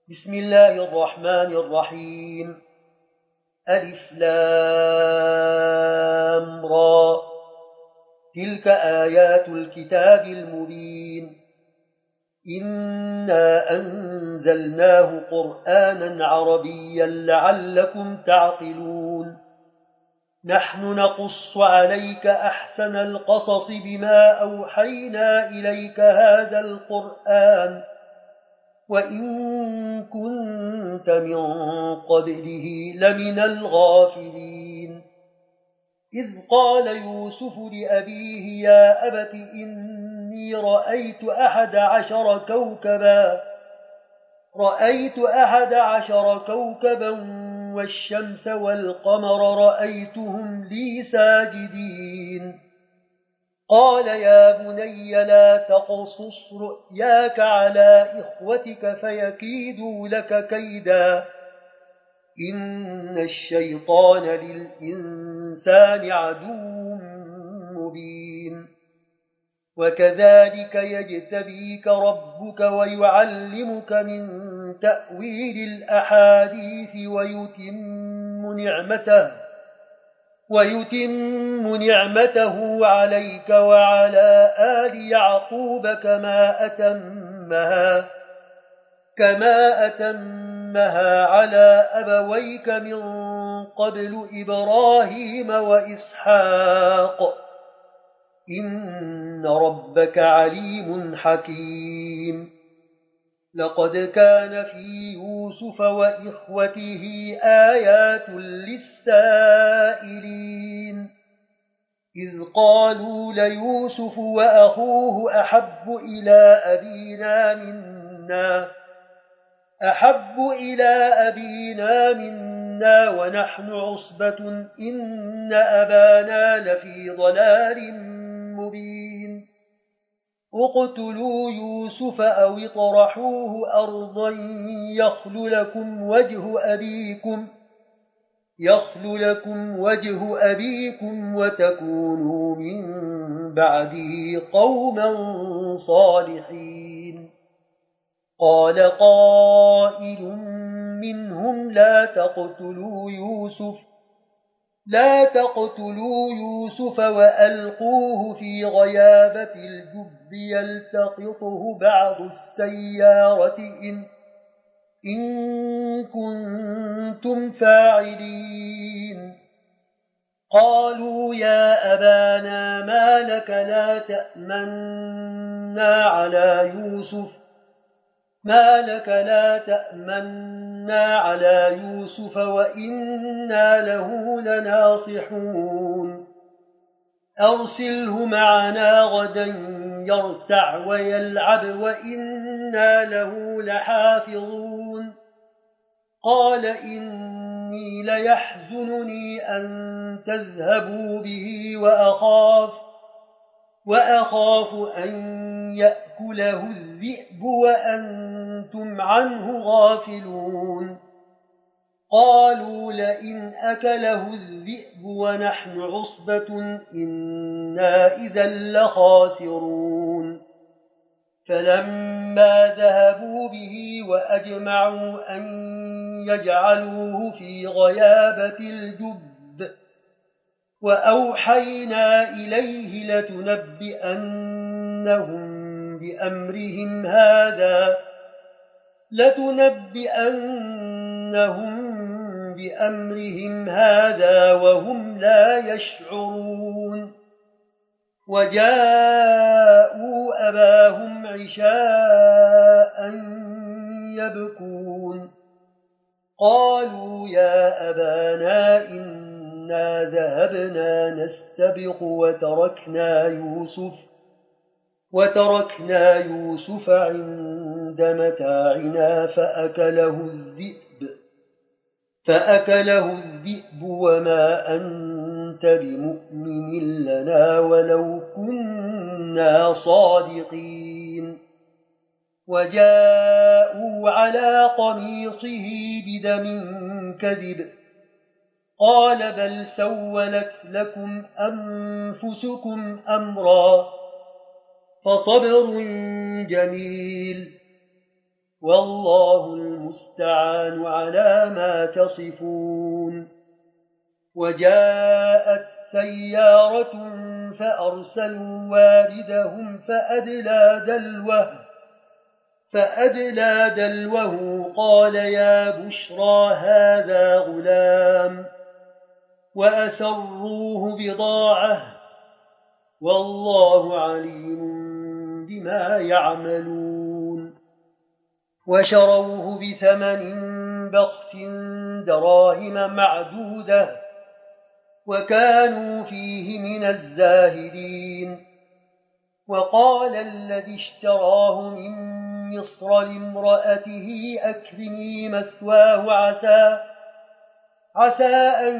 بسم الله الرحمن الرحيم. ألف لام را. تلك آيات الكتاب المبين. إنا أنزلناه قرآنا عربيا لعلكم تعقلون. نحن نقص عليك أحسن القصص بما أوحينا إليك هذا القرآن وإن كنت من قبله لمن الغافلين. إذ قال يوسف لأبيه يا أبت إني رأيت أحد عشر كوكبا والشمس والقمر رأيتهم لي ساجدين. قال يا بني لا تقصص رؤياك على إخوتك فيكيدوا لك كيدا إن الشيطان للإنسان عدو مبين. وكذلك يجتبيك ربك ويعلمك من تأويل الأحاديث ويتم نعمته عليك وعلى آل يعقوب كما أتمها على أبويك من قبل إبراهيم وإسحاق إن ربك عليم حكيم. لقد كان في يوسف وإخوته آيات للسائلين إذ قالوا ليوسف وأخوه أحب إلى أبينا منا ونحن عصبة إن أبانا لفي ضلال مبين. اقتلوا يوسف أو اطرحوه أرضا يخل لكم وجه أبيكم وتكونوا من بعده قوما صالحين. قال قائل منهم لا تقتلوا يوسف وألقوه في غيابة الجب يلتقطه بعض السيارة إن كنتم فاعلين. قالوا يا أبانا ما لك لا تأمنا على يوسف وإنا له لناصحون. أرسله معنا غدا يرتع ويلعب وإنا له لحافظون. قال إني ليحزنني أن تذهبوا به وأخاف أن يأكله الذئب وأنتم عنه غافلون. قالوا لئن أكله الذئب ونحن عصبة إنا إذا لخاسرون. فلما ذهبوا به وأجمعوا أن يجعلوه في غيابة الجب وأوحينا إليه لتنبئنهم بأمرهم هذا وهم لا يشعرون. وجاءوا أباهم عشاء يبكون. قالوا يا أبانا إنا ذهبنا نستبق وتركنا يوسف عند متاعنا فأكله الذئب وما أنت بمؤمن لنا ولو كنا صادقين. وجاءوا على قميصه بدم كذب. قال بل سولت لكم أنفسكم أمرا فصبر جميل والله المستعان المستعان على ما تصفون. وجاءت سيارة فأرسلوا واردهم فأدلى دلوه قال يا بشرى هذا غلام وأسروه بضاعة والله عليم بما يعملون. وشروه بثمن بخس دراهم معدودة وكانوا فيه من الزاهدين. وقال الذي اشتراه من مصر لامرأته أكرمي مثواه عسى أن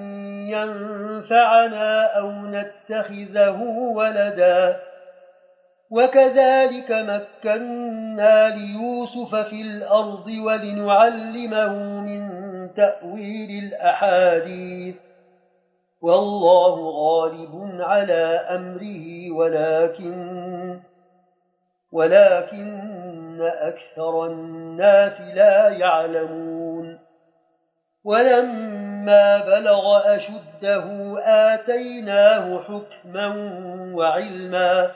ينفعنا أو نتخذه ولدا. وكذلك مكنا ليوسف في الأرض ولنعلمه من تأويل الأحاديث والله غالب على أمره ولكن أكثر الناس لا يعلمون. ولما بلغ أشده آتيناه حكما وعلما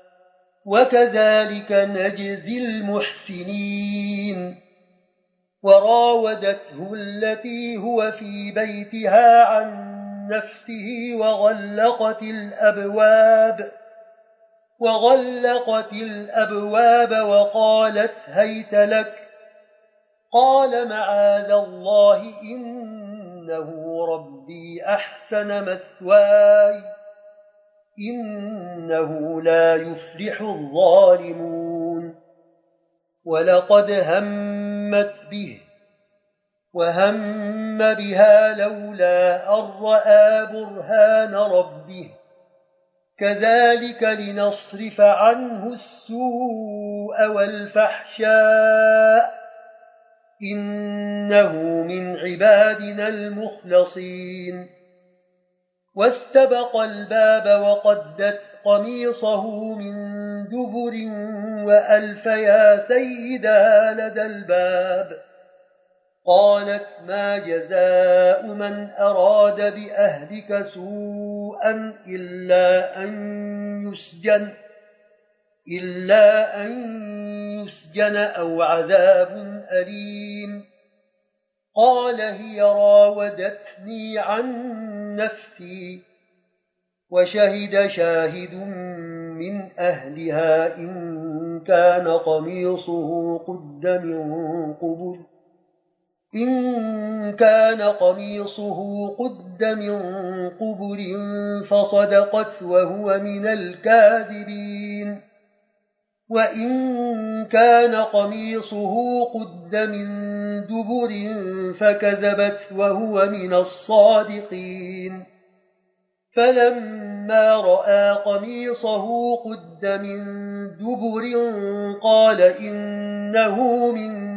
وكذلك نجزي المحسنين. وراودته التي هو في بيتها عن نفسه وغلقت الأبواب وقالت هيت لك قال معاذ الله إنه ربي أحسن مثواي إنه لا يفلح الظالمون. ولقد همت به وهم بها لولا أن رأى برهان ربه كذلك لنصرف عنه السوء والفحشاء إنه من عبادنا المخلصين. واستبق الباب وقدت قميصه من دبر وألف يا سيدها لدى الباب. قالت ما جزاء من أراد بأهلك سوءا إلا أن يسجن أو عذاب أليم. قال هي راودتني عن نفسي وشهد شاهد من أهلها إن كان قميصه قد من قبل فصدقت وهو من الكاذبين وإن كان قميصه قد من دبر فكذبت وهو من الصادقين. فلما رأى قميصه قد من دبر قال إنه من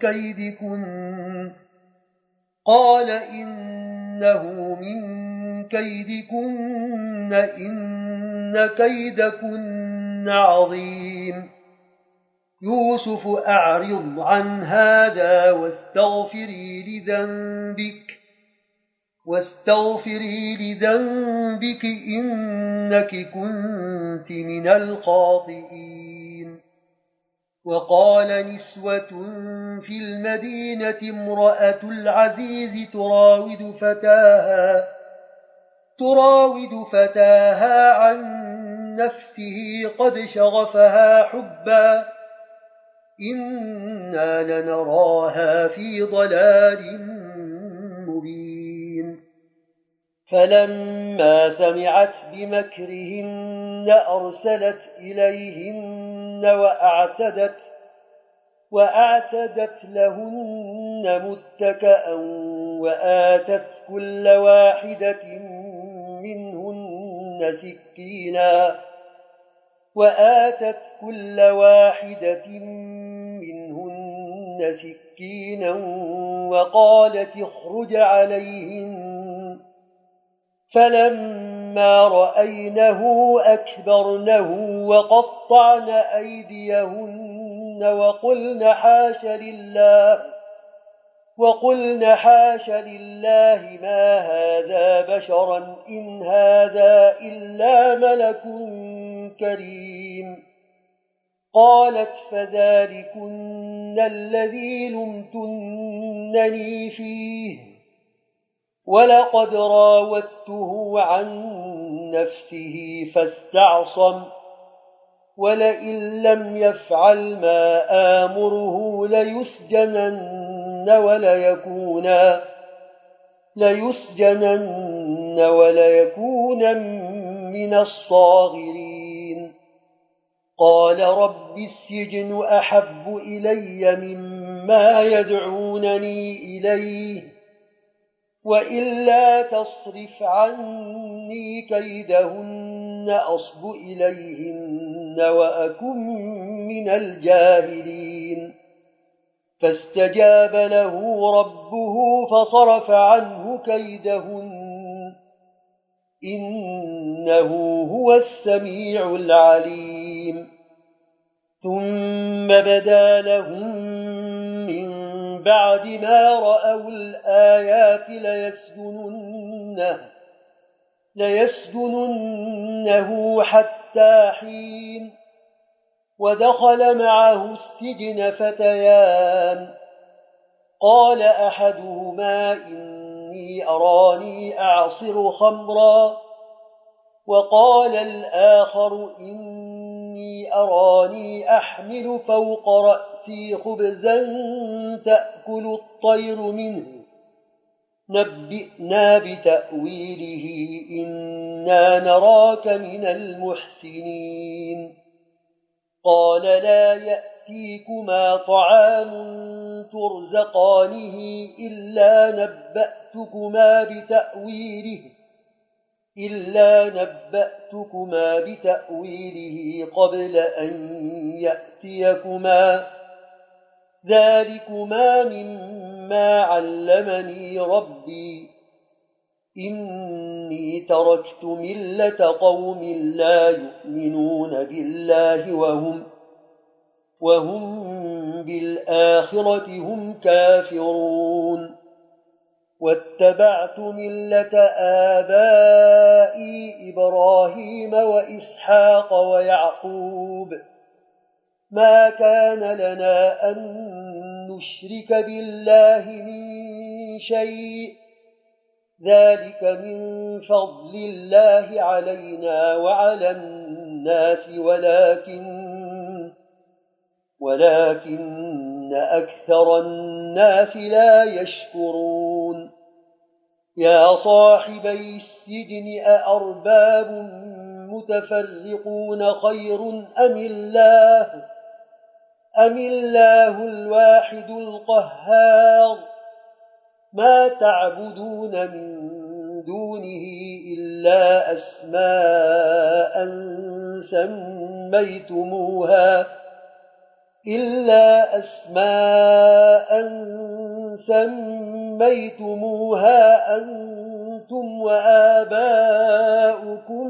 كيدكن إن كيدكن عظيم. يوسف أعرض عن هذا واستغفري لذنبك إنك كنت من الخاطئين. وقال نسوة في المدينة امرأة العزيز تراود فتاها عن نفسه قد شغفها حبا إنا لنراها في ضلال مبين. فلما سمعت بمكرهن أرسلت إليهن وأعتدت لهن متكأ وآتت كل واحدة منهن سكينا وقالت اخرج عليهن. فلما رأينه أكبرنه وقطعن أيديهن وقلن وقلن حاش لله ما هذا بشرا إن هذا إلا ملك كريم. قالت فذلكن الذي لمتنني فيه ولقد راودته عن نفسه فاستعصم ولئن لم يفعل ما آمره ليسجنن وليكون من الصاغرين. قال رب السجن أحب إلي مما يدعونني إليه وإلا تصرف عني كيدهن أصب إليهن وأكن من الجاهلين. فاستجاب له ربه فصرف عنه كيدهن إنه هو السميع العليم. ثم بدا لهم من بعد ما رأوا الآيات ليسجننه حتى حين. ودخل معه السجن فتيان قال أحدهما إني أراني أعصر خمرا وقال الآخر إني أراني أحمل فوق رأسي خبزا تأكل الطير منه نبئنا بتأويله إنا نراك من المحسنين. قال لا يأتيكما طعام ترزقانه إلا نبأتكما بتأويله قبل أن يأتيكما ذلكما مما علمني ربي إني تركت ملة قوم لا يؤمنون بالله وهم بالآخرة هم كافرون. واتبعت ملة آبائي إبراهيم وإسحاق ويعقوب ما كان لنا أن نشرك بالله من شيء ذلك من فضل الله علينا وعلى الناس ولكن أكثر الناس لا يشكرون. يا صاحبي السجن أأرباب متفرقون خير أم الله الواحد القهار. ما تعبدون من دونه إلا أسماء سميتموها أنتم وآباؤكم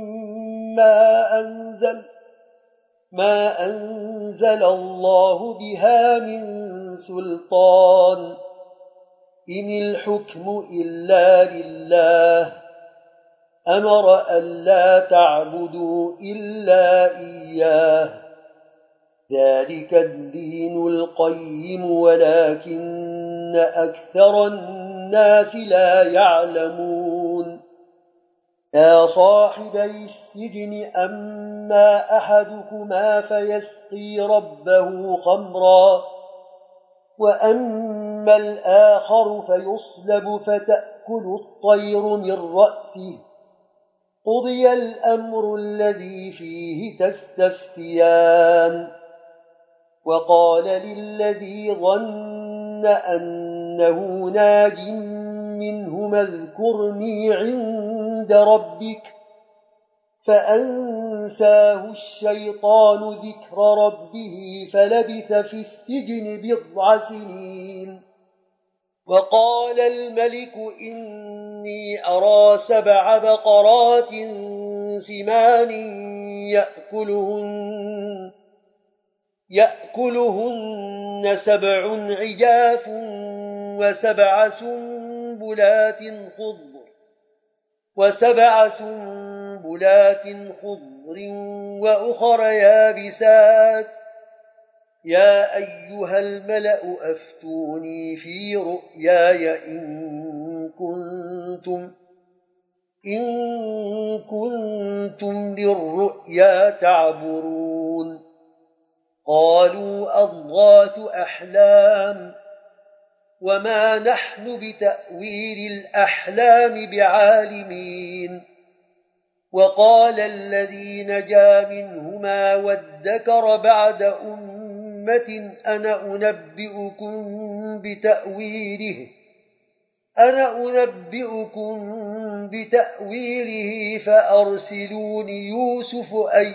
ما أنزل الله بها من سلطان إن الحكم إلا لله أمر ألا تعبدوا إلا إياه ذلك الدين القيم ولكن أكثر الناس لا يعلمون. يا صاحبي السجن أما أحدكما فيسقي ربه خمرا وأما الآخر فيصلب فتأكل الطير من رأسه قضي الأمر الذي فيه تستفتيان. وقال للذي ظن أنه ناج منهما اذكرني عند ربك فأنساه الشيطان ذكر ربه فلبث في السجن 9 سنين. وقال الملك إني أرى 7 بقرات سمان يأكلهن 7 عجاف وسبع سنبلات خضر وأخر يابسات يا أيها الملأ أفتوني في رؤياي إن كنتم للرؤيا تعبرون قالوا أضغاث أحلام وما نحن بتأويل الأحلام بعالمين وقال الذي نجا منهما وادكر بعد أمة أنا أنبئكم بتأويله فأرسلون يوسف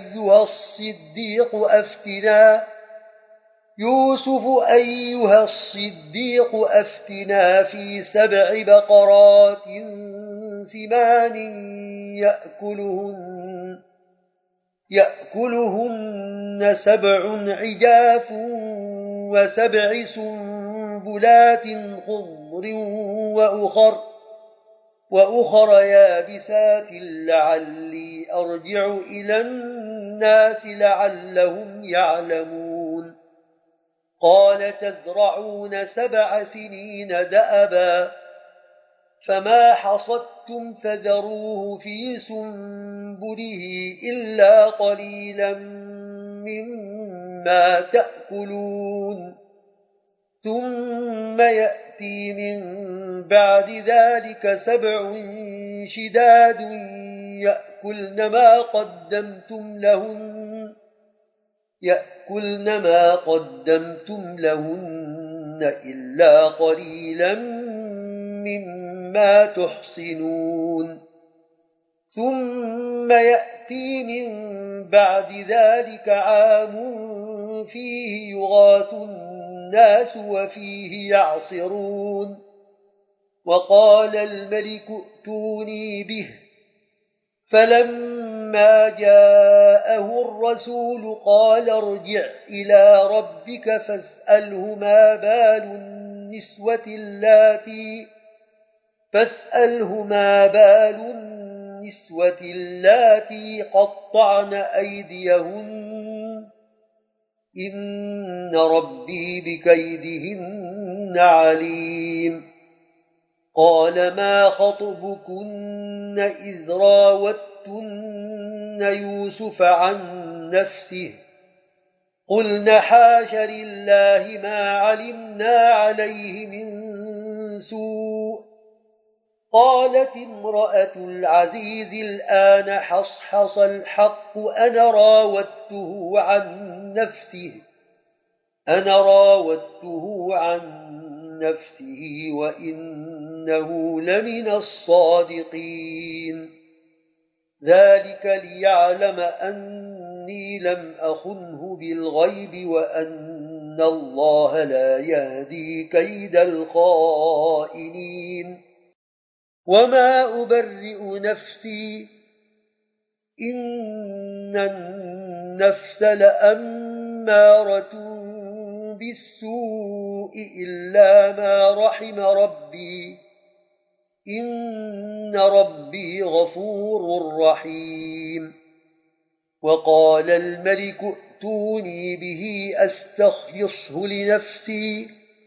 أيها الصديق أفتنا في 7 بقرات سمان يأكلهن 7 عجاف و7 سنبلات خضر وأخر يابسات لعلي أرجع إلى الناس لعلهم يعلمون قال تزرعون 7 سنين دأبا فما حصدتم فذروه في سنبله إلا قليلا مما تأكلون ثم يأتي من بعد ذلك 7 شداد يأكلن ما قدمتم لهن إلا قليلا مما تحصنون ثم يأتي من بعد ذلك عام فيه يغاث الناس وفيه يعصرون وقال الملك ائتوني به فلما جاءه الرسول قال ارجع إلى ربك فاسأله ما بال النسوة اللاتي قطعن أيديهن إن ربي بكيدهن عليم قال ما خطبكن إذ راوتن يوسف عن نفسه قلن حاش لله ما علمنا عليه من سوء قالت امرأة العزيز الآن حصحص الحق أنا راودته عن نفسه وإنه لمن الصادقين ذلك ليعلم أني لم أخنه بالغيب وأن الله لا يهدي كيد الخائنين وما أبرئ نفسي إن النفس لأمارة بالسوء إلا ما رحم ربي إن ربي غفور رحيم وقال الملك ائتوني به أستخلصه لنفسي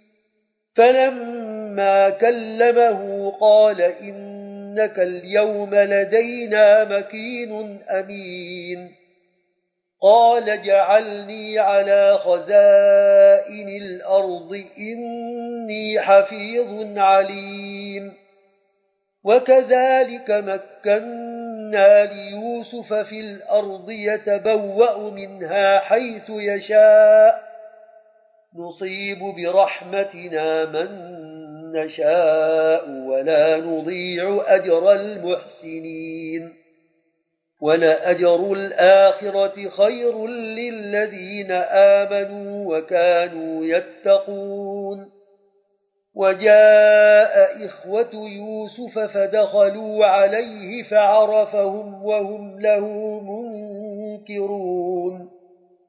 فلما كلمه قال إنك اليوم لدينا مكين أمين قال جعلني على خزائن الأرض إني حفيظ عليم وكذلك مكنا ليوسف في الأرض يتبوأ منها حيث يشاء نصيب برحمتنا من نشاء ولا نضيع أجر المحسنين ولأجر الآخرة خير للذين آمنوا وكانوا يتقون وجاء إخوة يوسف فدخلوا عليه فعرفهم وهم له منكرون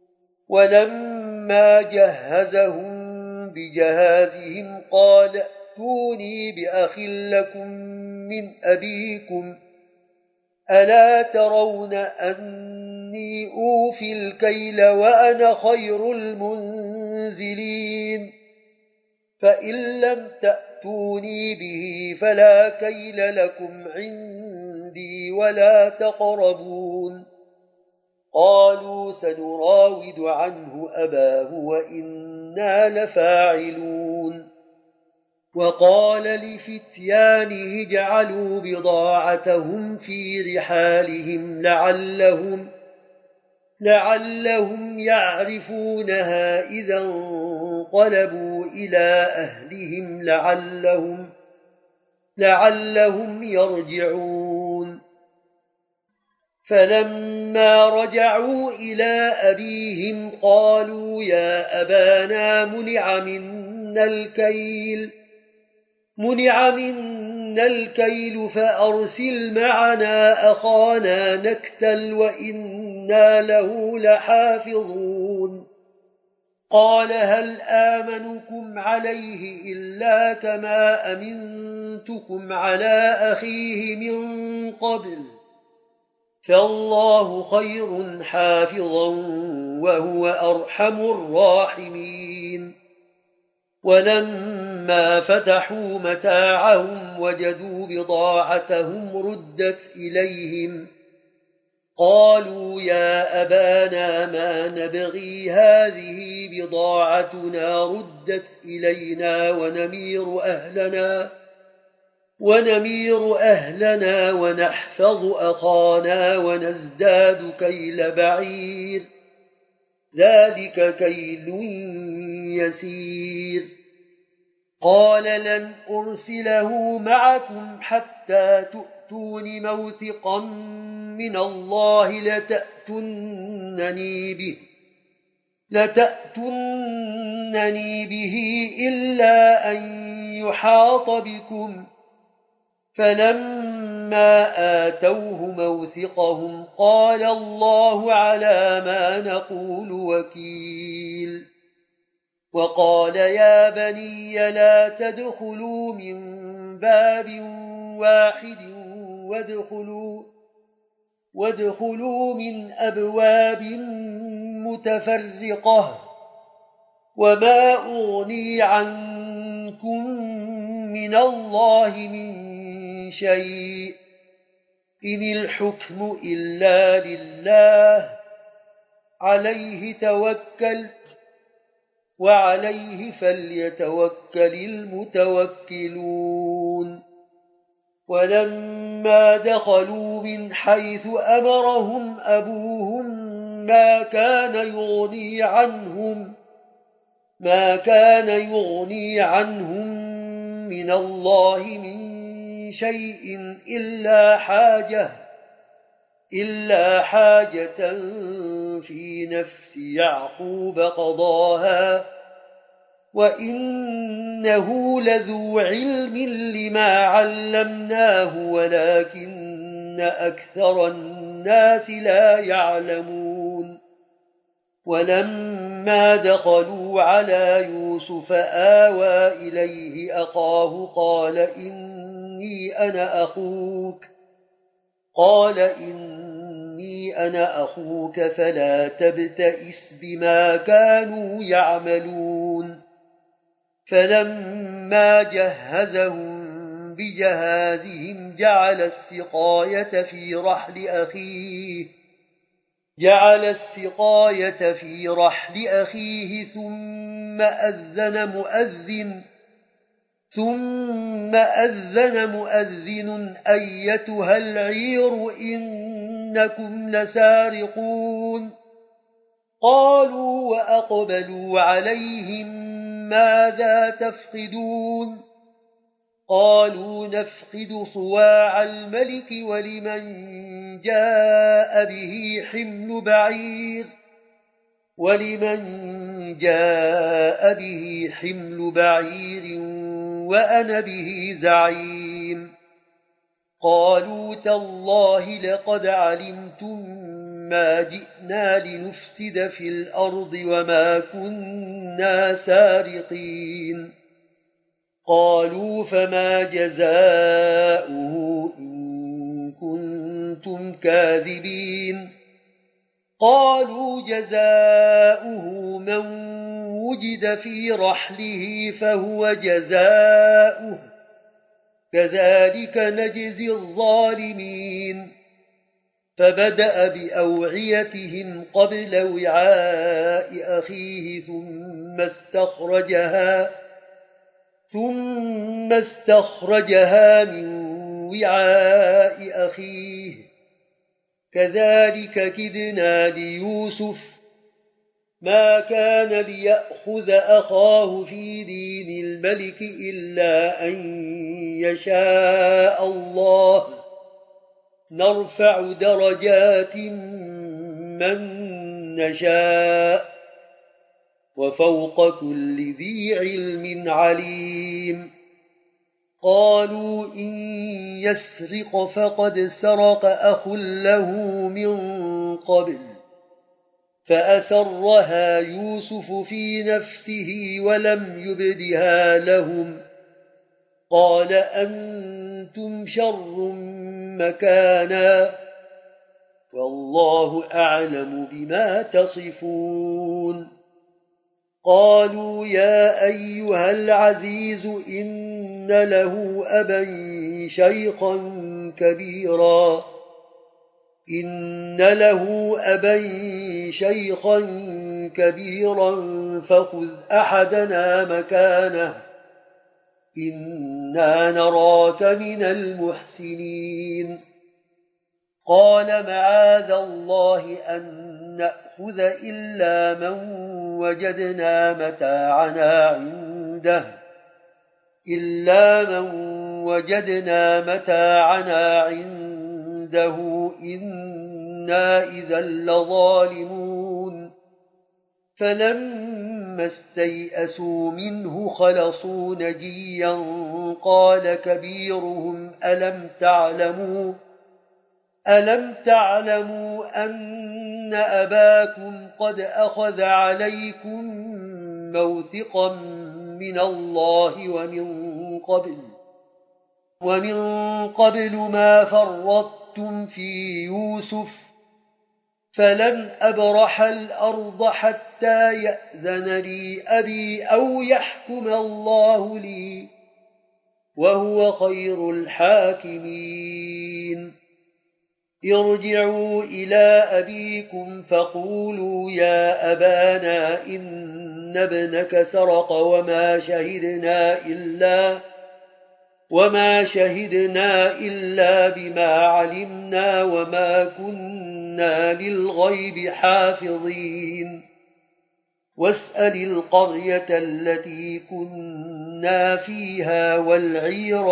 ولما جهزهم بجهازهم ائتوني بأخ لكم من أبيكم ألا ترون أني أوفي الكيل وأنا خير المنزلين فإن لم تأتوني به فلا كيل لكم عندي ولا تقربون قالوا سنراود عنه أباه وإنا لفاعلون وقال لفتيانه اجعلوا بضاعتهم في رحالهم لعلهم يعرفونها إذا انقلبوا إلى أهلهم لعلهم يرجعون فلما رجعوا إلى أبيهم قالوا يا أبانا منع منا الكيل فأرسل معنا أخانا نكتل وإنا له لحافظون قال هل آمنكم عليه إلا كما أمنتكم على أخيه من قبل فالله خير حافظا وهو أرحم الراحمين ولما فتحوا متاعهم وجدوا بضاعتهم ردت إليهم قالوا يا أبانا ما نبغي هذه بضاعتنا ردت إلينا ونمير أهلنا ونحفظ أخانا ونزداد كيل بعير ذلك كيل يسير قال لن أرسله معكم حتى تؤتون موثقا من الله لتأتونني به إلا أن يحاط بكم فلما آتوه موثقهم قال الله على ما نقول وكيل وقال يا بني لا تدخلوا من باب واحد وادخلوا من أبواب متفرقة وما أغني عنكم من الله من شيء إن الحكم إلا لله عليه توكلت وعليه فليتوكل المتوكلون ولما دخلوا من حيث أمرهم أبوهم ما كان يغني عنهم من الله من شيء إلا حاجة في نفس يعقوب قضاها وإنه لذو علم لما علمناه ولكن أكثر الناس لا يعلمون ولما دخلوا على يوسف آوى إليه أخاه قال إني أنا أخوك فلا تبتئس بما كانوا يعملون فلما جهزهم بجهازهم جعل السقاية في رحل أخيه ثم أذن مؤذن أيتها العير إنكم لسارقون قالوا وأقبلوا عليهم ماذا تفقدون قالوا نفقد صواع الملك ولمن جاء به حمل بعير وأنا به زعيم قالوا تالله لقد علمتم ما جئنا لنفسد في الأرض وما كنا سارقين قالوا فما جزاؤه إن كنتم كاذبين قالوا جزاؤه من وجد في رحله فهو جزاؤه كذلك نجزي الظالمين فبدأ بأوعيتهم قبل وعاء أخيه ثم استخرجها من وعاء أخيه كذلك كدنا ليوسف ما كان ليأخذ أخاه في دين الملك إلا أن يشاء الله نرفع درجات من نشاء وفوق كل ذي علم عليم قالوا إن يسرق فقد سرق أخ له من قبل فأسرها يوسف في نفسه ولم يبدها لهم قال أنتم شر مكانا والله أعلم بما تصفون قالوا يا أيها العزيز إن له أبا شيخا كبيرا فخذ أحدنا مكانه إنا نراك من المحسنين قال معاذ الله أن نأخذ إلا من وجدنا متاعنا عنده إنا إذا لظالمون فلما استيئسوا منه خلصوا نجيا قال كبيرهم ألم تعلموا أن أباكم قد أخذ عليكم موثقا من الله ومن قبل ما فرطتم في يوسف فلن أبرح الأرض حتى يأذن لي أبي أو يحكم الله لي وهو خير الحاكمين ارجعوا إلى أبيكم فقولوا يا أبانا إن ابنك سرق وما شهدنا إلا بما علمنا وما كنا للغيب حافظين واسأل القرية التي كنا فيها والعير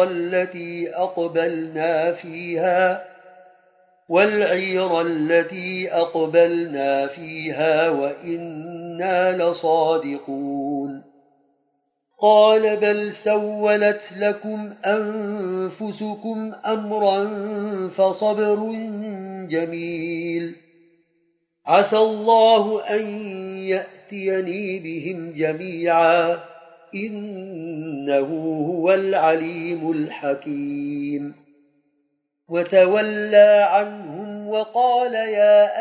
التي أقبلنا فيها وإنا لصادقون قال بل سولت لكم أنفسكم أمرا فصبر جميل عسى الله أن يأتيني بهم جميعا إنه هو العليم الحكيم وتولى عنهم وقال يا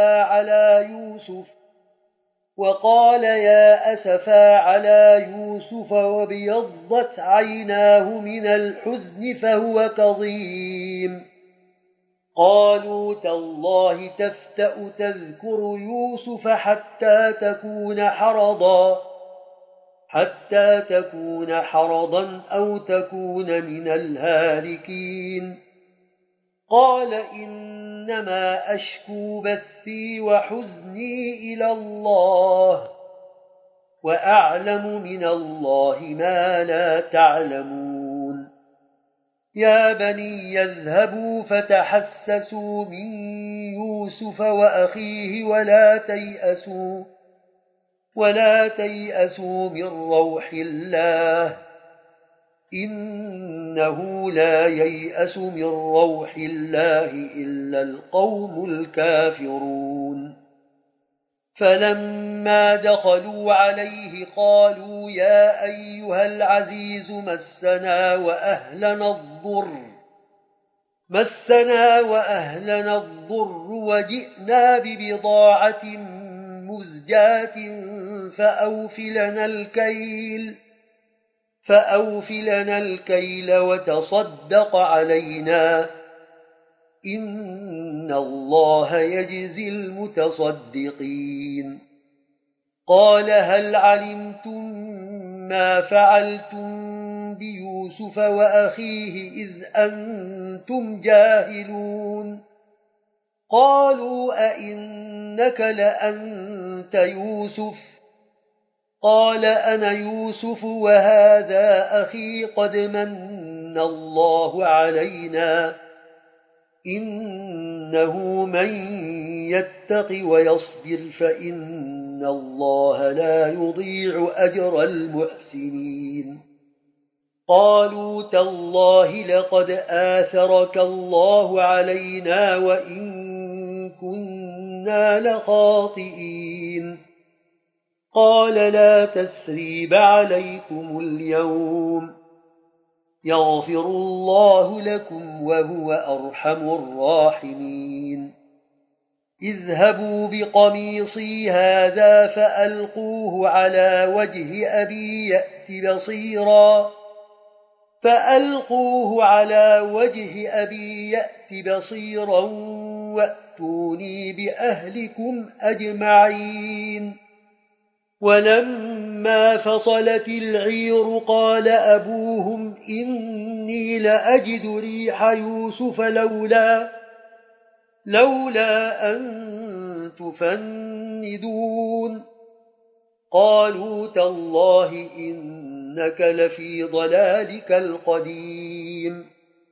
أسفا على يوسف وابيضت عيناه من الحزن فهو كظيم قالوا تالله تفتأ تذكر يوسف حتى تكون حرضا أو تكون من الهالكين قال إنما أشكو بثي وحزني إلى الله وأعلم من الله ما لا تعلمون يا بني يذهبوا فتحسسوا من يوسف وأخيه ولا تيأسوا من روح الله إنه لا ييأس من روح الله إلا القوم الكافرون فلما دخلوا عليه قالوا يا أيها العزيز مسنا وأهلنا الضر وجئنا ببضاعة مزجاة فأوفلنا الكيل وتصدق علينا إن الله يجزي المتصدقين. قال هل علمتم ما فعلتم بيوسف وأخيه إذ أنتم جاهلون؟ قالوا أئنك لأنت يوسف؟ قال أنا يوسف وهذا أخي قد من الله علينا إنه من يتق ويصبر فإن الله لا يضيع أجر المحسنين. قالوا تالله لقد آثرك الله علينا وإن كنا لخاطئين. قال لا تثريب عليكم اليوم يغفر الله لكم وهو أرحم الراحمين. اذهبوا بقميصي هذا فألقوه على وجه أبي يأت بصيرا وأتوني بأهلكم أجمعين. ولما فصلت العير قال أبوهم إني لأجد ريح يوسف لولا أن تفندون. قالوا تالله إنك لفي ضلالك القديم.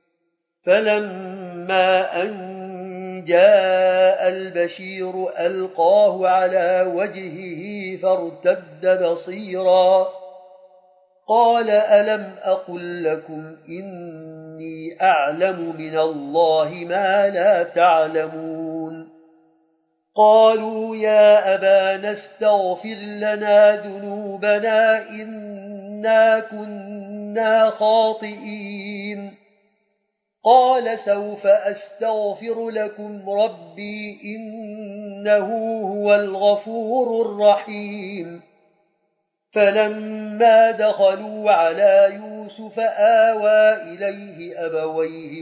فلما أن جاء البشير ألقاه على وجهه فارتد بصيرا قال ألم أقل لكم إني أعلم من الله ما لا تعلمون؟ قالوا يا أبانا استغفر لنا ذنوبنا إنا كنا خاطئين. قال سوف أستغفر لكم ربي إنه هو الغفور الرحيم. فلما دخلوا على يوسف آوى إليه أبويه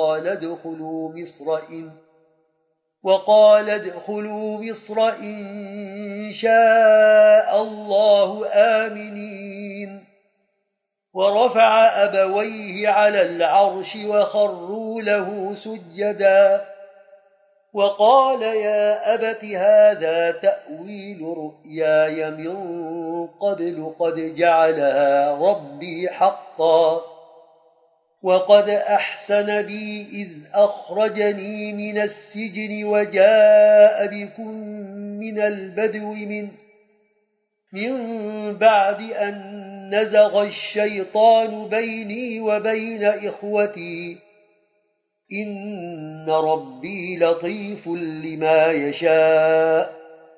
وقال ادخلوا مصر إن شاء الله آمنين. ورفع أبويه على العرش وخروا له سجدا وقال يا أبت هذا تأويل رؤياي من قبل قد جعلها ربي حقا وقد أحسن بي إذ أخرجني من السجن وجاء بكم من البدو من بعد أن نزغ الشيطان بيني وبين إخوتي إن ربي لطيف لما يشاء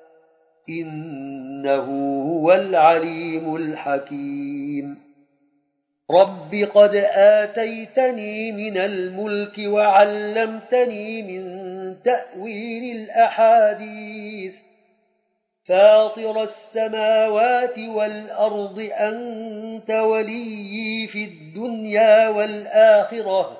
إنه هو العليم الحكيم. رب قد آتيتني من الملك وعلمتني من تأويل الأحاديث فاطر السماوات والأرض أنت وليي في الدنيا والآخرة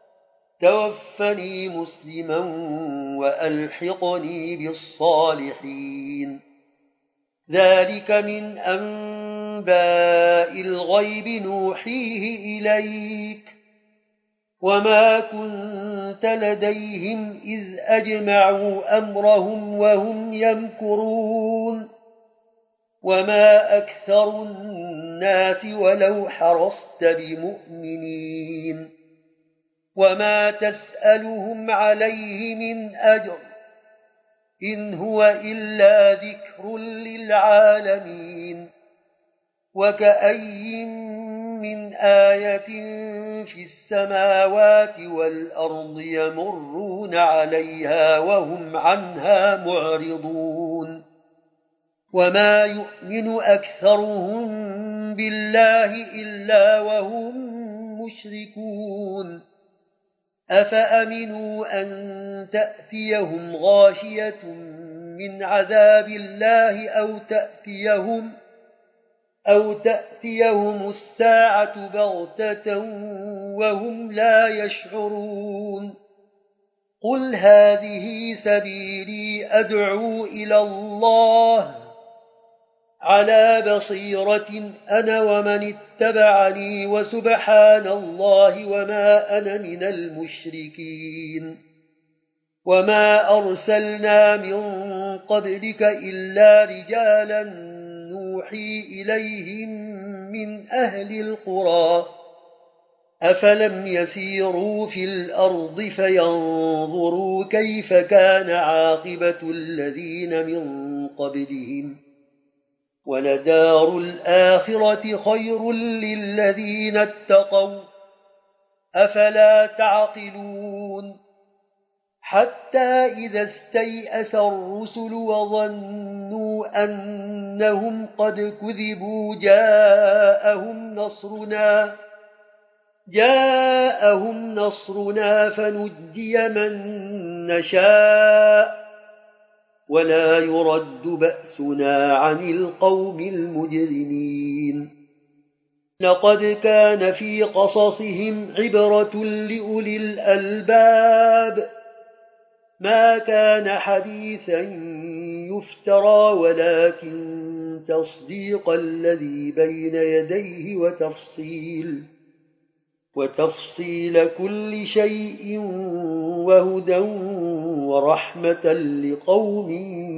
توفني مسلما وألحقني بالصالحين. ذلك من أنباء الغيب نوحيه إليك وما كنت لديهم إذ أجمعوا أمرهم وهم يمكرون. وما أكثر الناس ولو حرصت بمؤمنين وما تسألهم عليه من أجر إن هو إلا ذكر للعالمين. وكأي من آية في السماوات والأرض يمرون عليها وهم عنها معرضون. وما يؤمن أكثرهم بالله إلا وهم مشركون أفأمنوا أن تأتيهم غاشية من عذاب الله أو تأتيهم الساعة بغتة وهم لا يشعرون قل هذه سبيلي أدعو إلى الله على بصيرة أنا ومن اتبعني وسبحان الله وما أنا من المشركين وما أرسلنا من قبلك إلا رجالا نوحي إليهم من أهل القرى أفلم يسيروا في الأرض فينظروا كيف كان عاقبة الذين من قبلهم ولدار الآخرة خير للذين اتقوا أفلا تعقلون حتى إذا استيأس الرسل وظنوا أنهم قد كذبوا جاءهم نصرنا فنجي من نشاء ولا يرد بأسنا عن القوم المجرمين لقد كان في قصصهم عبرة لأولي الألباب ما كان حديثا يفترى ولكن تصديق الذي بين يديه وتفصيل كل شيء وهدى ورحمة لقوم